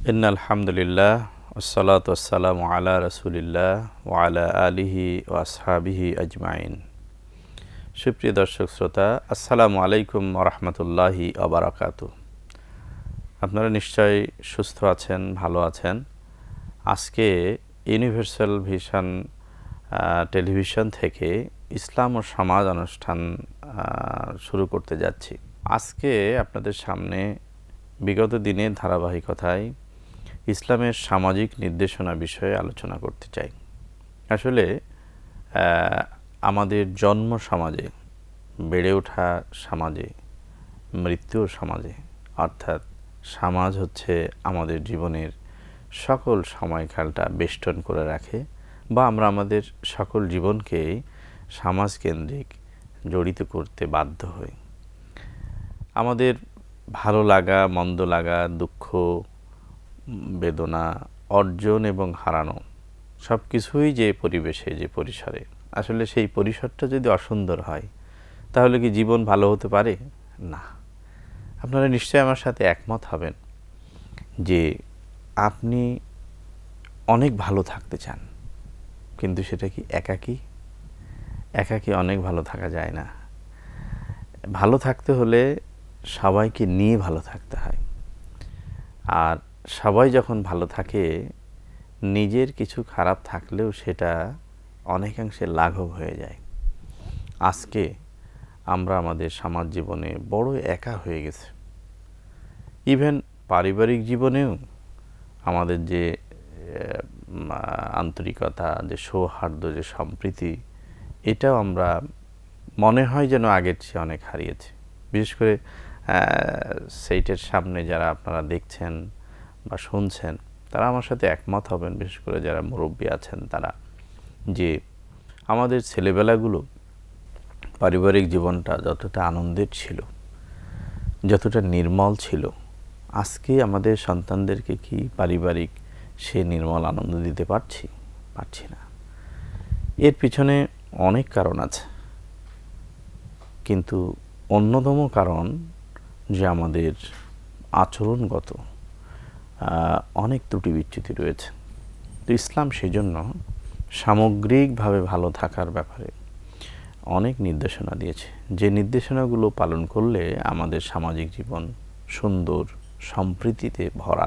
ইন্নাল হামদুলিল্লাহ ওয়াসসালাতু ওয়াসসালামু আলা রাসূলিল্লাহ ওয়া আলা আলিহি ওয়া আসহাবিহি আজমাইন। সুপ্রিয় দর্শক শ্রোতা, আসসালামু আলাইকুম ওয়া রাহমাতুল্লাহি ওয়া বারাকাতুহু। আপনারা নিশ্চয়ই সুস্থ আছেন, ভালো আছেন। আজকে ইউনিভার্সাল ভিশন টেলিভিশন থেকে ইসলাম ও সমাজ অনুষ্ঠান শুরু করতে যাচ্ছি। আজকে আপনাদের সামনে বিগত দিনের ধারাবাহিকতায় ইসলামের সামাজিক নির্দেশনা বিষয়ে আলোচনা করতে চাই। আসলে আমাদের জন্ম সমাজে, বেড়ে ওঠা সমাজে, মৃত্যুর সমাজে, অর্থাৎ সমাজ হচ্ছে আমাদের জীবনের সকল সময়কালটা বেষ্টন করে রাখে, বা আমরা আমাদের সকল জীবনকেই সমাজকেন্দ্রিক জড়িত করতে বাধ্য হই। আমাদের ভালো লাগা, মন্দ লাগা, দুঃখ, বেদনা, অর্জন এবং হারানো সব কিছুই যে পরিবেশে, যে পরিসরে, আসলে সেই পরিসরটা যদি অসুন্দর হয় তাহলে কি জীবন ভালো হতে পারে? না। আপনারা নিশ্চয়ই আমার সাথে একমত হবেন যে আপনি অনেক ভালো থাকতে চান, কিন্তু সেটা কি একাকী? একাকী অনেক ভালো থাকা যায় না। ভালো থাকতে হলে সবাইকে নিয়ে ভালো থাকতে হয়। আর সবাই যখন ভালো থাকে, নিজের কিছু খারাপ থাকলেও সেটা অনেকাংশে লাঘব হয়ে যায়। আজকে আমরা আমাদের সমাজ জীবনে বড় একা হয়ে গেছে। ইভেন পারিবারিক জীবনেও আমাদের যে আন্তরিকতা, যে সৌহার্দ্য, যে সম্প্রীতি, এটাও আমরা মনে হয় যেন আগের চেয়ে অনেক হারিয়েছি। বিশেষ করে সেইটের সামনে যারা আপনারা দেখছেন বা শুনছেন, তারা আমার সাথে একমত হবেন, বিশেষ করে যারা মুরব্বী আছেন তারা, যে আমাদের ছেলেবেলাগুলো, পারিবারিক জীবনটা যতটা আনন্দের ছিল, যতটা নির্মল ছিল, আজকে আমাদের সন্তানদেরকে কি পারিবারিক সে নির্মল আনন্দ দিতে পারছি না। এর পিছনে অনেক কারণ আছে, কিন্তু অন্যতম কারণ যে আমাদের আচরণগত অনেক ত্রুটি বিচ্যুতি রয়েছে। তো ইসলাম সেজন্য সামগ্রিকভাবে ভালো থাকার ব্যাপারে অনেক নির্দেশনা দিয়েছে, যে নির্দেশনাগুলো পালন করলে আমাদের সামাজিক জীবন সুন্দর, সম্প্রীতিতে ভরা,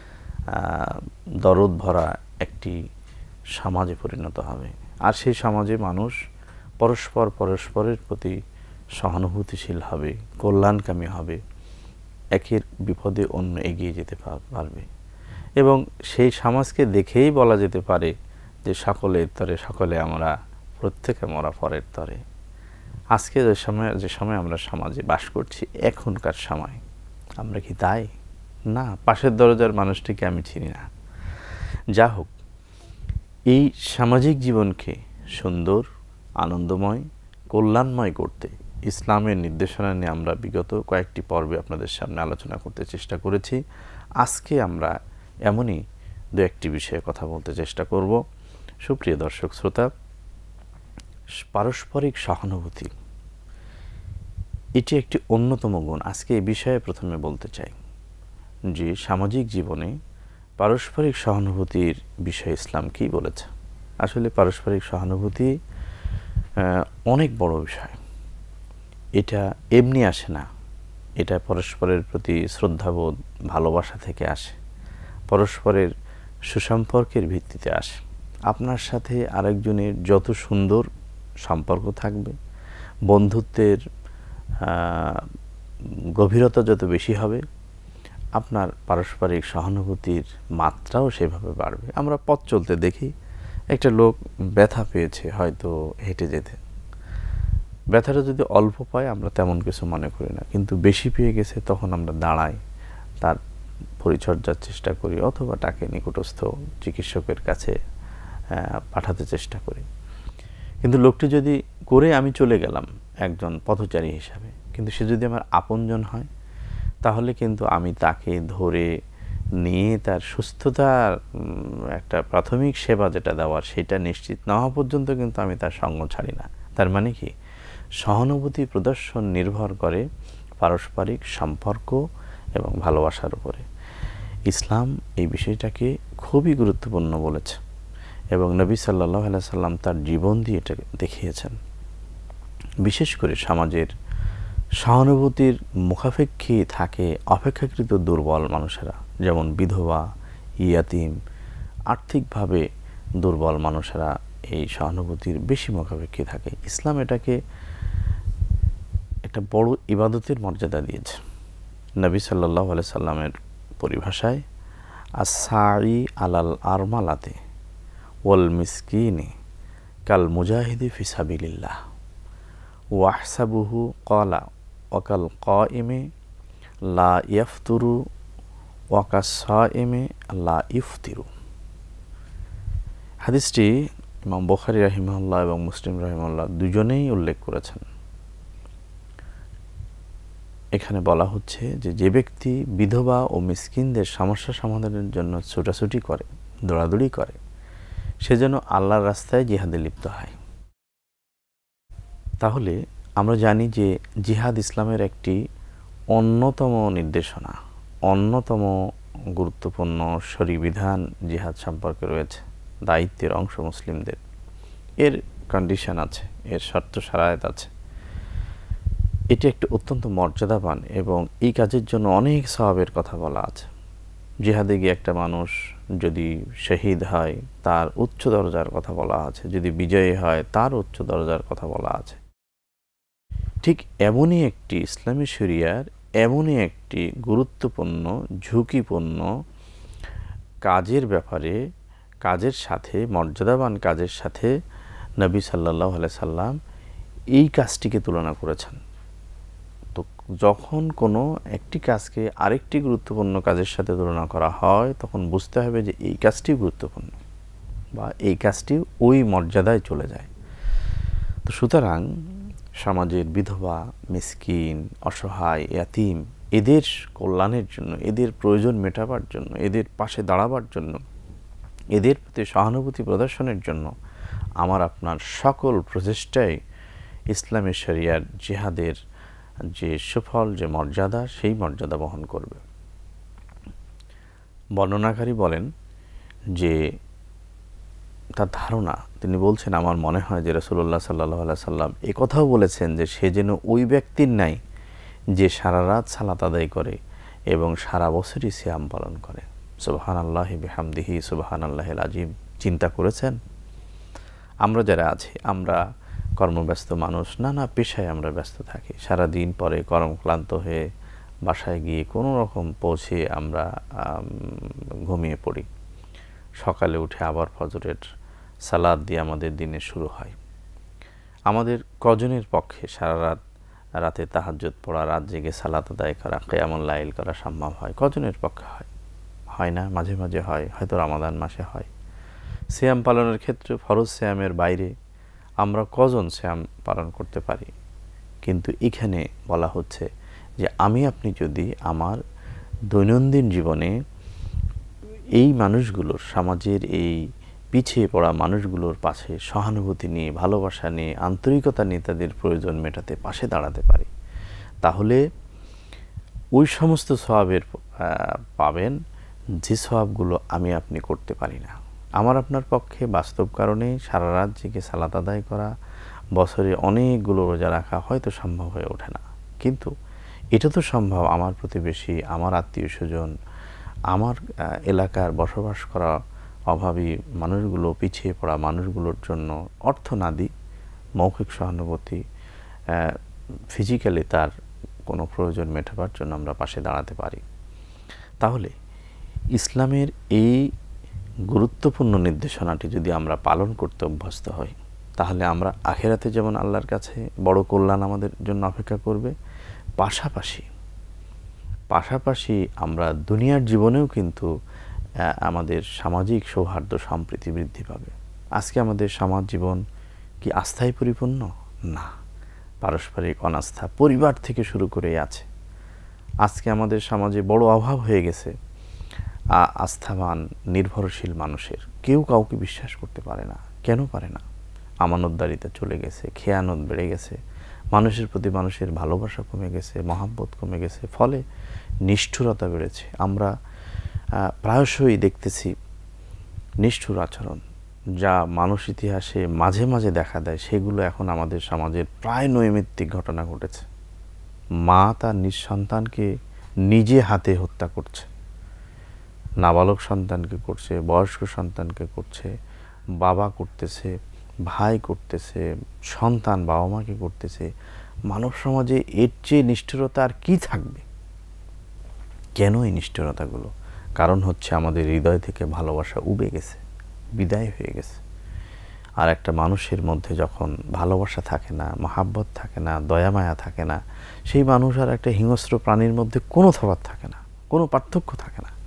দরদ ভরা একটি সমাজে পরিণত হবে। আর সেই সমাজে মানুষ পরস্পরের প্রতি সহানুভূতিশীল হবে, কল্যাণকামী হবে, একের বিপদে অন্য এগিয়ে যেতে পারবে। এবং সেই সমাজকে দেখেই বলা যেতে পারে যে সকলের তরে সকলে আমরা, প্রত্যেকে মরা পরের তরে। আজকে যে সময় আমরা সমাজে বাস করছি, এখনকার সময়, আমরা কি তাই? না। পাশের দরজার মানুষটিকে আমি চিনি না। যা হোক, এই সামাজিক জীবনকে সুন্দর, আনন্দময়, কল্যাণময় করতে ইসলামের নির্দেশনা নিয়ে আমরা বিগত কয়েকটি পর্বে আপনাদের সামনে আলোচনা করতে চেষ্টা করেছি। আজকে আমরা এমনই দু একটি বিষয়ে কথা বলতে চেষ্টা করব। সুপ্রিয় দর্শক শ্রোতা, পারস্পরিক সহানুভূতি এটি একটি অন্যতম গুণ। আজকে এই বিষয়ে প্রথমে বলতে চাই যে সামাজিক জীবনে পারস্পরিক সহানুভূতির বিষয়ে ইসলাম কী বলেছে। আসলে পারস্পরিক সহানুভূতি অনেক বড় বিষয়। এটা এমনি আসে না। এটা পরস্পরের প্রতি শ্রদ্ধাবোধ, ভালোবাসা থেকে আসে, পরস্পরের সুসম্পর্কের ভিত্তিতে আসে। আপনার সাথে আরেকজনের যত সুন্দর সম্পর্ক থাকবে, বন্ধুত্বের গভীরতা যত বেশি হবে, আপনার পারস্পরিক সহানুভূতির মাত্রাও সেভাবে বাড়বে। আমরা পথ চলতে দেখি একটা লোক ব্যথা পেয়েছে হয়তো হেঁটে যেতে, ব্যথাটা যদি অল্প পায় আমরা তেমন কিছু মনে করি না, কিন্তু বেশি পেয়ে গেছে তখন আমরা দাঁড়াই, তার পরিচর্যার চেষ্টা করি, অথবা তাকে নিকটস্থ চিকিৎসকের কাছে পাঠাতে চেষ্টা করি। কিন্তু লোকটি যদি করে আমি চলে গেলাম একজন পথচারী হিসাবে, কিন্তু সে যদি আমার আপনজন হয়, তাহলে কিন্তু আমি তাকে ধরে নিয়ে তার সুস্থতার একটা প্রাথমিক সেবা যেটা দেওয়ার, সেটা নিশ্চিত না হওয়া পর্যন্ত কিন্তু আমি তার সঙ্গ ছাড়ি না। তার মানে কি, সহানুভূতি প্রদর্শন নির্ভর করে পারস্পরিক সম্পর্ক এবং ভালোবাসার উপরে। ইসলাম এই বিষয়টাকে খুবই গুরুত্বপূর্ণ বলেছে এবং নবী সাল্লাল্লাহু আলাইহি সাল্লাম তার জীবন দিয়ে এটাকে দেখিয়েছেন। বিশেষ করে সমাজের সহানুভূতির মুখাপেক্ষী থাকে অপেক্ষাকৃত দুর্বল মানুষেরা, যেমন বিধবা, ইয়াতিম, আর্থিকভাবে দুর্বল মানুষেরা এই সহানুভূতির বেশি মুখাপেক্ষী থাকে। ইসলাম এটাকে একটা বড় ইবাদতের মর্যাদা দিয়েছে। নবী সাল্লাল্লাহু আলাইহি সাল্লামের পরিভাষায় আস-সাঈ আলাল আরমালাতে ওয়াল মিসকিনি কাল মুজাহিদি ফি সাবিলিল্লাহ ওয়াহসাবুহু ক্বালা ওয়াকাল কাইমি লা ইয়াফতুরু ওয়াকাস সাইমি লা ইফতিরু। হাদিসটি ইমাম বুখারী রাহিমাহুল্লাহ এবং মুসলিম রাহিমাহুল্লাহ দুজনেই উল্লেখ করেছেন। এখানে বলা হচ্ছে যে ব্যক্তি বিধবা ও মিসকিনদের সমস্যা সমাধানের জন্য ছোটাছুটি করে, দৌড়াদৌড়ি করে, সে যেন আল্লাহর রাস্তায় জিহাদে লিপ্ত হয়। তাহলে আমরা জানি যে জিহাদ ইসলামের একটি অন্যতম নির্দেশনা, অন্যতম গুরুত্বপূর্ণ শরীয়ী বিধান জিহাদ সম্পর্কে রয়েছে, দায়িত্বের অংশ মুসলিমদের। এর কন্ডিশন আছে, এর শর্ত শারায়েত আছে। এটি একটি অত্যন্ত মর্যাদাবান এবং এই কাজের জন্য অনেক সওয়াবের কথা বলা আছে। জিহাদে গিয়ে একটা মানুষ যদি শহীদ হয় তার উচ্চ দরজার কথা বলা আছে, যদি বিজয়ী হয় তার উচ্চ দরজার কথা বলা আছে। ঠিক এমনই একটি ইসলামী শরিয়ার এমনই একটি গুরুত্বপূর্ণ ঝুঁকিপূর্ণ কাজের ব্যাপারে, কাজের সাথে, মর্যাদাবান কাজের সাথে নবী সাল্লাল্লাহু আলাইহি সাল্লাম এই কাজটিকে তুলনা করেছেন। তো যখন কোনো একটি কাজকে আরেকটি গুরুত্বপূর্ণ কাজের সাথে তুলনা করা হয় তখন বুঝতে হবে যে এই কাজটি গুরুত্বপূর্ণ বা এই কাজটি ওই মর্যাদায় চলে যায়। তো সুতরাং সমাজের বিধবা, মিসকিন, অসহায়, ইয়াতিম এদের কল্যাণের জন্য, এদের প্রয়োজন মেটাবার জন্য, এদের পাশে দাঁড়াবার জন্য, এদের প্রতি সহানুভূতি প্রদর্শনের জন্য আমার আপনার সকল প্রচেষ্টাই ইসলামী শরিয়ার জিহাদের যে সুফল, যে মর্যাদা, সেই মর্যাদা বহন করবে। বর্ণনাকারী বলেন যে তার ধারণা, তিনি বলছেন, আমার মনে হয় যে রাসূলুল্লাহ সাল্লাল্লাহু আলাইহি সাল্লাম একথাও বলেছেন যে সে যেন ওই ব্যক্তির নাই যে সারা রাত সালাত আদায় করে এবং সারা বছরই সিয়াম পালন করে। সুবহানাল্লাহি বিহামদিহি সুবহানাল্লাহিল আযীম। চিন্তা করেছেন? আমরা যারা আছি, আমরা কর্মব্যস্ত মানুষ, নানা পেশায় আমরা ব্যস্ত থাকি, সারা দিন পরে কর্মক্লান্ত হয়ে বাসায় গিয়ে কোনো রকম পৌঁছে আমরা ঘুমিয়ে পড়ি। সকালে উঠে আবার ফজরের সালাত দিয়ে আমাদের দিনের শুরু হয়। আমাদের কজনের পক্ষে সারা রাতে তাহাজ্জুদ পড়া, রাত জেগে সালাত আদায় করা, কিয়ামুল লাইল করা সম্ভব হয়? কজনের পক্ষে হয়? হয় না, মাঝে মাঝে হয়, হয়তো রমাদান মাসে হয়। সিয়াম পালনের ক্ষেত্রে ফরজ সিয়ামের বাইরে আমরা কজন সিয়াম পালন করতে পারি? কিন্তু এখানে বলা হচ্ছে যে আমি আপনি যদি আমার দৈনন্দিন জীবনে এই মানুষগুলোর, সমাজের এই পিছিয়ে পড়া মানুষগুলোর পাশে সহানুভূতি নিয়ে, ভালোবাসা নিয়ে, আন্তরিকতা নিয়ে তাদের প্রয়োজন মেটাতে পাশে দাঁড়াতে পারি, তাহলে ওই সমস্ত সওয়াবের পাবেন যে সওয়াবগুলো আমি আপনি করতে পারি না। আমার আপনার পক্ষে বাস্তব কারণে সারা রাত জেগে সালাত আদায় করা, বছরে অনেকগুলো রোজা রাখা হয়তো সম্ভব হয়ে ওঠে না, কিন্তু এটা তো সম্ভব আমার প্রতিবেশী, আমার আত্মীয় স্বজন, আমার এলাকার বসবাস করা অভাবী মানুষগুলো, পিছিয়ে পড়া মানুষগুলোর জন্য অর্থ না দিই, মৌখিক সহানুভূতি, ফিজিক্যালি তার কোনো প্রয়োজন মেটাবার জন্য আমরা পাশে দাঁড়াতে পারি। তাহলে ইসলামের এই গুরুত্বপূর্ণ নির্দেশনাটি যদি আমরা পালন করতে অভ্যস্ত হই, তাহলে আমরা আখিরাতে যেমন আল্লাহর কাছে বড় কল্যাণ আমাদের জন্য অপেক্ষা করবে, পাশাপাশি আমরা দুনিয়ার জীবনেও কিন্তু আমাদের সামাজিক সৌহার্দ্য, সম্প্রীতি বৃদ্ধি পাবে। আজকে আমাদের সমাজ জীবন কি আস্থায় পরিপূর্ণ? না, পারস্পরিক অনাস্থা পরিবার থেকে শুরু করেই আছে। আজকে আমাদের সমাজে বড় অভাব হয়ে গেছে আস্থাবান, নির্ভরশীল মানুষের। কেউ কাউকে বিশ্বাস করতে পারে না। কেন পারে না? আমানতদারিতা চলে গেছে, খেয়ানত বেড়ে গেছে, মানুষের প্রতি মানুষের ভালোবাসা কমে গেছে, মহাব্বত কমে গেছে, ফলে নিষ্ঠুরতা বেড়েছে। আমরা প্রায়শই দেখতেছি নিষ্ঠুর আচরণ যা মানুষ ইতিহাসে মাঝে মাঝে দেখা দেয়, সেগুলো এখন আমাদের সমাজের প্রায় নৈমিত্তিক ঘটনা ঘটেছে। মা তার নিঃসন্তানকে নিজে হাতে হত্যা করছে, নাবালক সন্তানকে করছে, বয়স্ক সন্তানকে করছে, বাবা করতেছে, ভাই করতেছে, সন্তান বাবা মাকে করতেছে। মানব সমাজে এর চেয়ে নিষ্ঠুরতা আর কি থাকবে? কেন এই নিষ্ঠুরতাগুলো? কারণ হচ্ছে আমাদের হৃদয় থেকে ভালোবাসা উবে গেছে, বিদায় হয়ে গেছে। আর একটা মানুষের মধ্যে যখন ভালোবাসা থাকে না, মহাব্বত থাকে না, দয়া মায়া থাকে না, সেই মানুষ আর একটা হিংস্র প্রাণীর মধ্যে কোনো তফাৎ থাকে না, কোনো পার্থক্য থাকে না।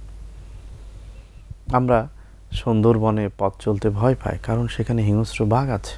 আমরা সুন্দরবনে পথ চলতে ভয় পাই, কারণ সেখানে হিংস্র বাঘ আছে।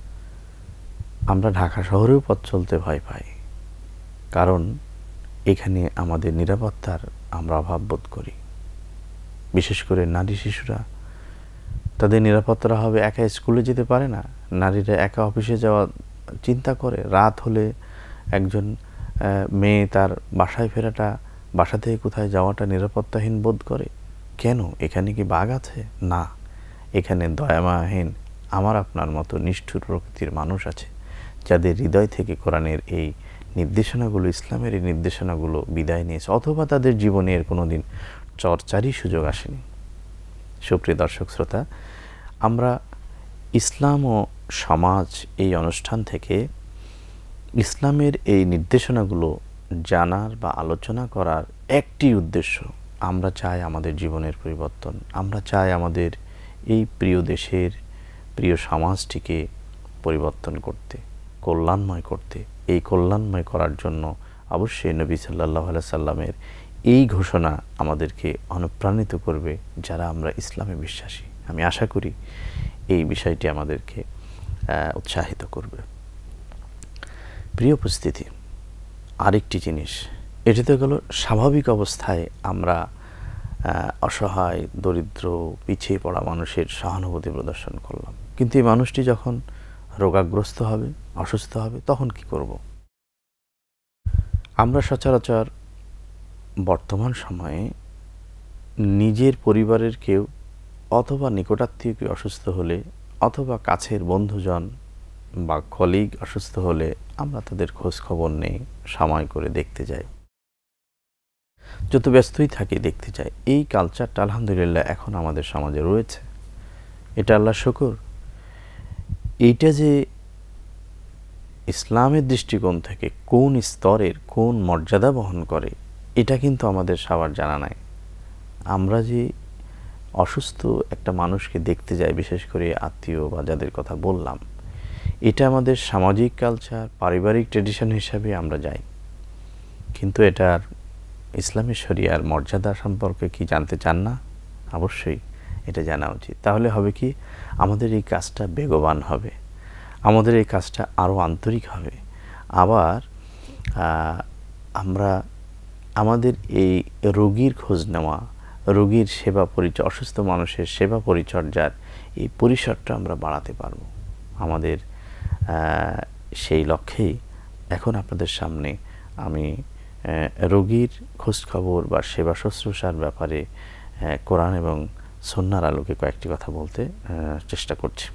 আমরা ঢাকা শহরেও পথ চলতে ভয় পাই, কারণ এখানে আমাদের নিরাপত্তার আমরা অভাব বোধ করি। বিশেষ করে নারী শিশুরা, তাদের নিরাপত্তার অভাবে একা স্কুলে যেতে পারে না, নারীরা একা অফিসে যাওয়া চিন্তা করে। রাত হলে একজন মেয়ে তার বাসায় ফেরাটা, বাসা থেকে কোথায় যাওয়াটা নিরাপত্তাহীন বোধ করে। কেন? এখানে কি বাঘ আছে? না, এখানে দয়ামাহীন আমার আপনার মতো নিষ্ঠুর প্রকৃতির মানুষ আছে, যাদের হৃদয় থেকে কোরআনের এই নির্দেশনাগুলো, ইসলামের এই নির্দেশনাগুলো বিদায় নিয়েছে, অথবা তাদের জীবনে এর কোনো দিন চর্চারই সুযোগ আসেনি। সুপ্রিয় দর্শক শ্রোতা, আমরা ইসলাম ও সমাজ এই অনুষ্ঠান থেকে ইসলামের এই নির্দেশনাগুলো জানার বা আলোচনা করার একটি উদ্দেশ্য, আমরা চাই আমাদের জীবনের পরিবর্তন। আমরা চাই আমাদের এই প্রিয় দেশের, প্রিয় সমাজটিকে পরিবর্তন করতে, কল্যাণময় করতে। এই কল্যাণময় করার জন্য অবশ্যই নবী সাল্লাল্লাহু আলাইহি সাল্লামের এই ঘোষণা আমাদেরকে অনুপ্রাণিত করবে, যারা আমরা ইসলামে বিশ্বাসী। আমি আশা করি এই বিষয়টি আমাদেরকে উৎসাহিত করবে। প্রিয় উপস্থিতি, আরেকটি জিনিস, এটি তো গেল স্বাভাবিক অবস্থায় আমরা অসহায়, দরিদ্র, পিছিয়ে পড়া মানুষের সহানুভূতি প্রদর্শন করলাম। কিন্তু এই মানুষটি যখন রোগাগ্রস্ত হবে, অসুস্থ হবে, তখন কি করব? আমরা সচরাচর বর্তমান সময়ে নিজের পরিবারের কেউ অথবা নিকটাত্মীয় কেউ অসুস্থ হলে, অথবা কাছের বন্ধুজন বা কলিগ অসুস্থ হলে আমরা তাদের খোঁজ খবর নেই, সময় করে দেখতে যাই, যত ব্যস্তই থাকি দেখতে যাই। এই কালচারটা আলহামদুলিল্লাহ এখন আমাদের সমাজে রয়েছে, এটা আল্লাহর শুকর। এইটা যে ইসলামের দৃষ্টিকোণ থেকে কোন স্তরের, কোন মর্যাদা বহন করে, এটা কিন্তু আমাদের সবার জানা নাই। আমরা যে অসুস্থ একটা মানুষকে দেখতে যাই, বিশেষ করে আত্মীয় বা যাদের কথা বললাম, এটা আমাদের সামাজিক কালচার, পারিবারিক ট্রেডিশন হিসাবে আমরা যাই। কিন্তু এটার ইসলামী শরিয়ার মর্যাদা সম্পর্কে কি জানতে চান না? অবশ্যই এটা জানা উচিত। তাহলে হবে কি, আমাদের এই কাজটা বেগবান হবে, আমাদের এই কাজটা আরও আন্তরিক হবে। আবার আমরা আমাদের এই রোগীর খোঁজ নেওয়া, রোগীর সেবা পরিচর্যা, অসুস্থ মানুষের সেবা পরিচর্যার এই পরিসরটা আমরা বাড়াতে পারব। আমাদের সেই লক্ষ্যেই এখন আপনাদের সামনে আমি রোগীর খোঁজখবর বা সেবা শুশ্রূষার ব্যাপারে কোরআন এবং সুন্নাহর আলোকে কয়েকটি কথা বলতে চেষ্টা করছি।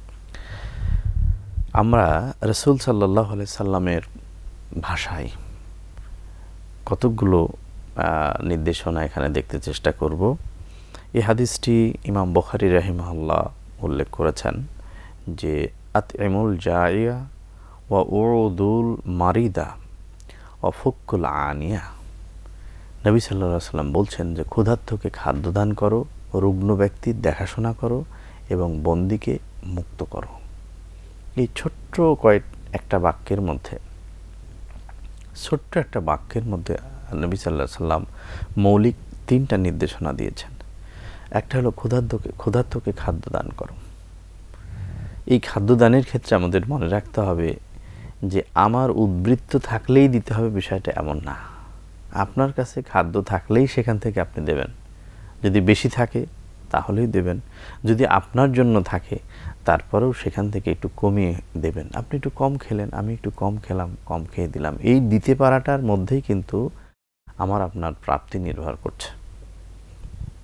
আমরা রাসূল সাল্লাল্লাহু আলাইহি সাল্লামের ভাষায় কতকগুলো নির্দেশনা এখানে দেখতে চেষ্টা করব। এই হাদিসটি ইমাম বুখারী রাহিমাহুল্লাহ উল্লেখ করেছেন যে আতইমুল জাইয়া ওয়া উউদুল মারিদা ওয়া ফুক্কুল আনিয়া। নবী সাল্লাল্লাহু আলাইহি সাল্লাম বলছেন যে ক্ষুধার্তকে খাদ্য দান করো, রুগ্ন ব্যক্তির দেখাশোনা করো এবং বন্দীকে মুক্ত করো। এই ছোট্ট একটা বাক্যের মধ্যে, ছোট্ট একটা বাক্যের মধ্যে নবী সাল্লাল্লাহু আলাইহি সাল্লাম মৌলিক তিনটা নির্দেশনা দিয়েছেন। একটা হলো ক্ষুধার্তকে খাদ্য দান করো। এই খাদ্যদানের ক্ষেত্রে আমাদের মনে রাখতে হবে যে আমার উদ্বৃত্ত থাকলেই দিতে হবে, বিষয়টা এমন না। আপনার কাছে খাদ্য থাকলেই সেখান থেকে আপনি দেবেন। যদি বেশি থাকে তাহলেই দেবেন, যদি আপনার জন্য থাকে তারপরেও সেখান থেকে একটু কমিয়ে দেবেন। আপনি একটু কম খেলেন, আমি একটু কম খেলাম, কম খেয়ে দিলাম। এই দিতে পারাটার মধ্যেই কিন্তু আমার আপনার প্রাপ্তি নির্ভর করছে।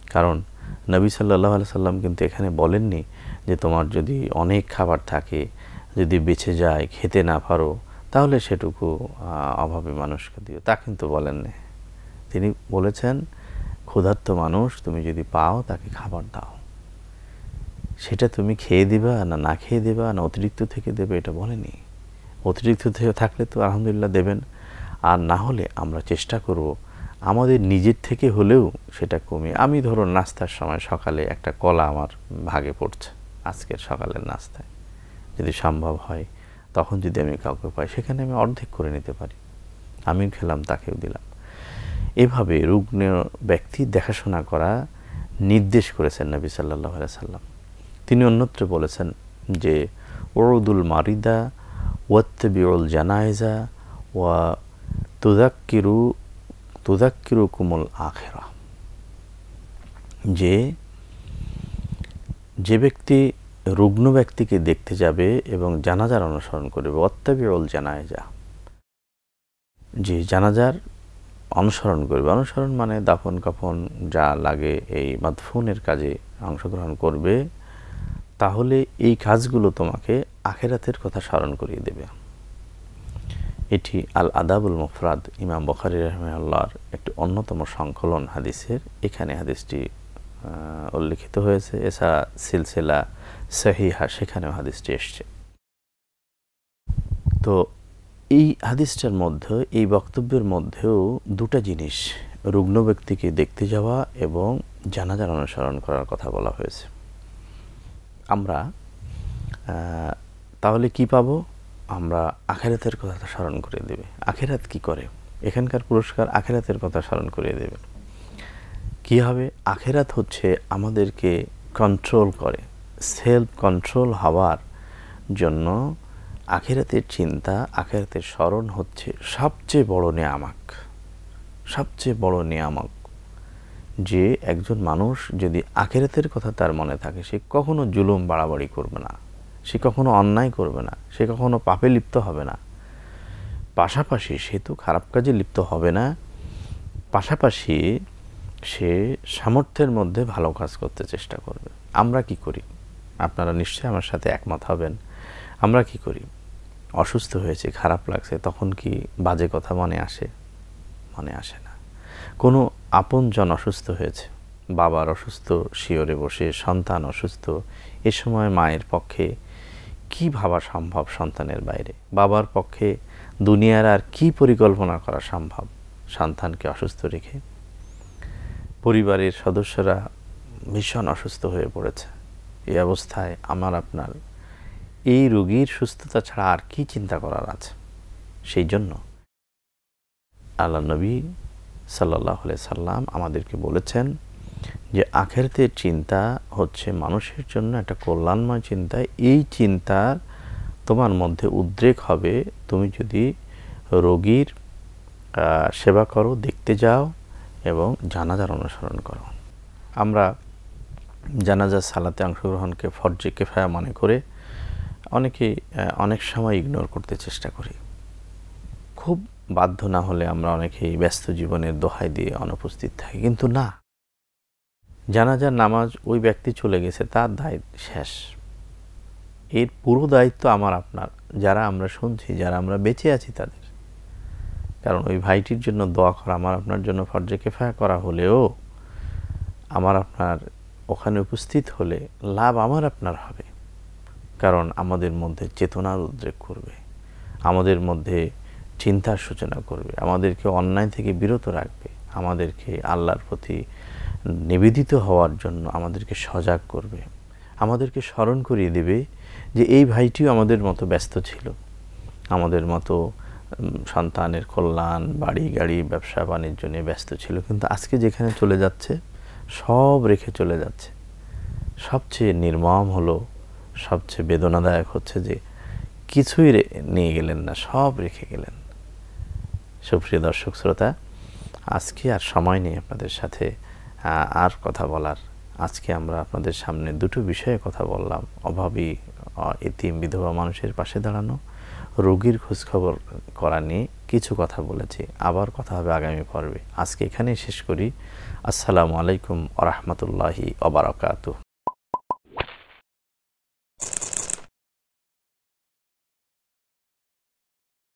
কারণ নবী সাল্লাল্লাহু আলাইহি সাল্লাম কিন্তু এখানে বলেননি যে তোমার যদি অনেক খাবার থাকে, যদি বেঁচে যায়, খেতে না পারো, তাহলে সেটুকু অভাবী মানুষকে দিও, তা কিন্তু বলেননি। তিনি বলেছেন ক্ষুধার্ত মানুষ তুমি যদি পাও তাকে খাবার দাও। সেটা তুমি খেয়ে দিবা না না খেয়ে দেবা না অতিরিক্ত থেকে দেবে এটা বলেনি। অতিরিক্ত থেকে থাকলে তো আলহামদুলিল্লাহ দেবেন, আর না হলে আমরা চেষ্টা করব আমাদের নিজের থেকে হলেও সেটা কমিয়ে। আমি ধরুন নাস্তার সময় সকালে একটা কলা আমার ভাগে পড়ছে আজকের সকালের নাস্তায়, যদি সম্ভব হয় তখন যদি আমি কাউকে পাই সেখানে আমি অর্ধেক করে নিতে পারি, আমিও খেলাম তাকেও দিলাম। এভাবে রুগ্ন ব্যক্তি দেখাশোনা করা নির্দেশ করেছেন নবী সাল্লাল্লাহু আলাইহি সাল্লাম। তিনি অন্যত্র বলেছেন যে উরুদুল মারিদা ওয়াত্তাবিউল জানাইজা ওয়া তুযাক্কিরুকুমুল আখিরা, যে ব্যক্তি রুগ্ন ব্যক্তিকে দেখতে যাবে এবং জানাজার অনুসরণ করবে, ওয়াত্তাবিউল জানাইজা, যে জানাজার অনুসরণ করবে, অনুসরণ মানে দাফন কাফন যা লাগে এই মাদফুনের কাজে অংশগ্রহণ করবে, তাহলে এই কাজগুলো তোমাকে আখিরাতের কথা স্মরণ করিয়ে দেবে। এটি আল আদাবুল মুফরাদ ইমাম বুখারী রাহিমাহুল্লাহর একটি অন্যতম সংকলন হাদিসের। এখানে হাদিসটি উল্লিখিত হয়েছে, এছাড়া সিলসিলা সহিহা সেখানেও হাদিসটি এসছে। তো এই হাদিসটার মধ্যে, এই বক্তব্যের মধ্যেও দুটা জিনিস, রুগ্ন ব্যক্তিকে দেখতে যাওয়া এবং জানাজার অনুসরণ করার কথা বলা হয়েছে। আমরা তাহলে কি পাবো? আমরা আখিরাতের কথা স্মরণ করে দেবে। আখিরাত কি করে? এখানকার পুরস্কার আখিরাতের কথা স্মরণ করিয়ে দেবে। কি হবে? আখিরাত হচ্ছে আমাদেরকে কন্ট্রোল করে, সেলফ কন্ট্রোল হওয়ার জন্য আখিরাতের চিন্তা, আখিরাতের স্মরণ হচ্ছে সবচেয়ে বড় নেয়ামত। সবচেয়ে বড় নেয়ামত যে একজন মানুষ যদি আখিরাতের কথা তার মনে থাকে, সে কখনো জুলুম বাড়াবাড়ি করবে না, সে কখনো অন্যায় করবে না, সে কখনো পাপে লিপ্ত হবে না। পাশাপাশি সে তো খারাপ কাজে লিপ্ত হবে না, পাশাপাশি সে সামর্থ্যের মধ্যে ভালো কাজ করতে চেষ্টা করবে। আমরা কি করি? আপনারা নিশ্চয়ই আমার সাথে একমত হবেন। আমরা কি করি? অসুস্থ হয়েছে, খারাপ লাগছে, তখন কি বাজে কথা মনে আসে? মনে আসে না। কোনো আপনজন অসুস্থ হয়েছে, বাবার অসুস্থ শিয়রে বসে, সন্তান অসুস্থ, এ সময় মায়ের পক্ষে কি ভাবা সম্ভব সন্তানের বাইরে? বাবার পক্ষে দুনিয়ার আর কি পরিকল্পনা করা সম্ভব সন্তানকে অসুস্থ রেখে? পরিবারের সদস্যরা ভীষণ অসুস্থ হয়ে পড়েছে, এই অবস্থায় আমার আপনার এই রোগীর সুস্থতা ছাড়া আর কি চিন্তা করার আছে? সেই জন্য আল্লাহ নবী সাল্লাল্লাহু আলাইহি সাল্লাম আমাদেরকে বলেছেন যে আখিরাতের চিন্তা হচ্ছে মানুষের জন্য একটা কল্যাণময় চিন্তা। এই চিন্তার তোমার মধ্যে উদ্রেক হবে তুমি যদি রোগীর সেবা করো, দেখতে যাও এবং জানাজার অনুসরণ করো। আমরা জানাজার সালাতে অংশগ্রহণকে ফরজে কিফায়া মনে করে অনেকেই অনেক সময় ইগনোর করতে চেষ্টা করি। খুব বাধ্য না হলে আমরা অনেকেই ব্যস্ত জীবনের দোহাই দিয়ে অনুপস্থিত থাকি, কিন্তু না, জানাজার নামাজ ওই ব্যক্তি চলে গেছে, তার দায়িত্ব শেষ। এর পুরো দায়িত্ব আমার আপনার, যারা আমরা শুনছি, যারা আমরা বেঁচে আছি তাদের। কারণ ওই ভাইটির জন্য দোয়া করা আমার আপনার জন্য ফরজে কিফায়া করা হলেও আমার আপনার ওখানে উপস্থিত হলে লাভ আমার আপনার হবে। কারণ আমাদের মধ্যে চেতনার উদ্রেক করবে, আমাদের মধ্যে চিন্তার সূচনা করবে, আমাদেরকে অন্যায় থেকে বিরত রাখবে, আমাদেরকে আল্লাহর প্রতি নিবেদিত হওয়ার জন্য আমাদেরকে সজাগ করবে, আমাদেরকে স্মরণ করিয়ে দেবে যে এই ভাইটিও আমাদের মতো ব্যস্ত ছিল, আমাদের মতো সন্তানের কল্যাণ, বাড়ি গাড়ি, ব্যবসা বাণিজ্য নিয়ে ব্যস্ত ছিল, কিন্তু আজকে যেখানে চলে যাচ্ছে সব রেখে চলে যাচ্ছে। সবচেয়ে নির্মম হলো, সবচেয়ে বেদনাদায়ক হচ্ছে যে কিছুই নিয়ে গেলেন না, সব রেখে গেলেন। সুপ্রিয় দর্শক শ্রোতা, আজকে আর সময় নেই আপনাদের সাথে আর কথা বলার। আজকে আমরা আপনাদের সামনে দুটো বিষয়ে কথা বললাম: অভাবী এতিম বিধবা মানুষের পাশে দাঁড়ানো, রোগীর খোঁজখবর করা নিয়ে কিছু কথা বলেছি। আবার কথা হবে আগামী পর্বে। আজকে এখানেই শেষ করি। আসসালামু আলাইকুম ওয়া রাহমাতুল্লাহি ওয়া বারাকাতুহু।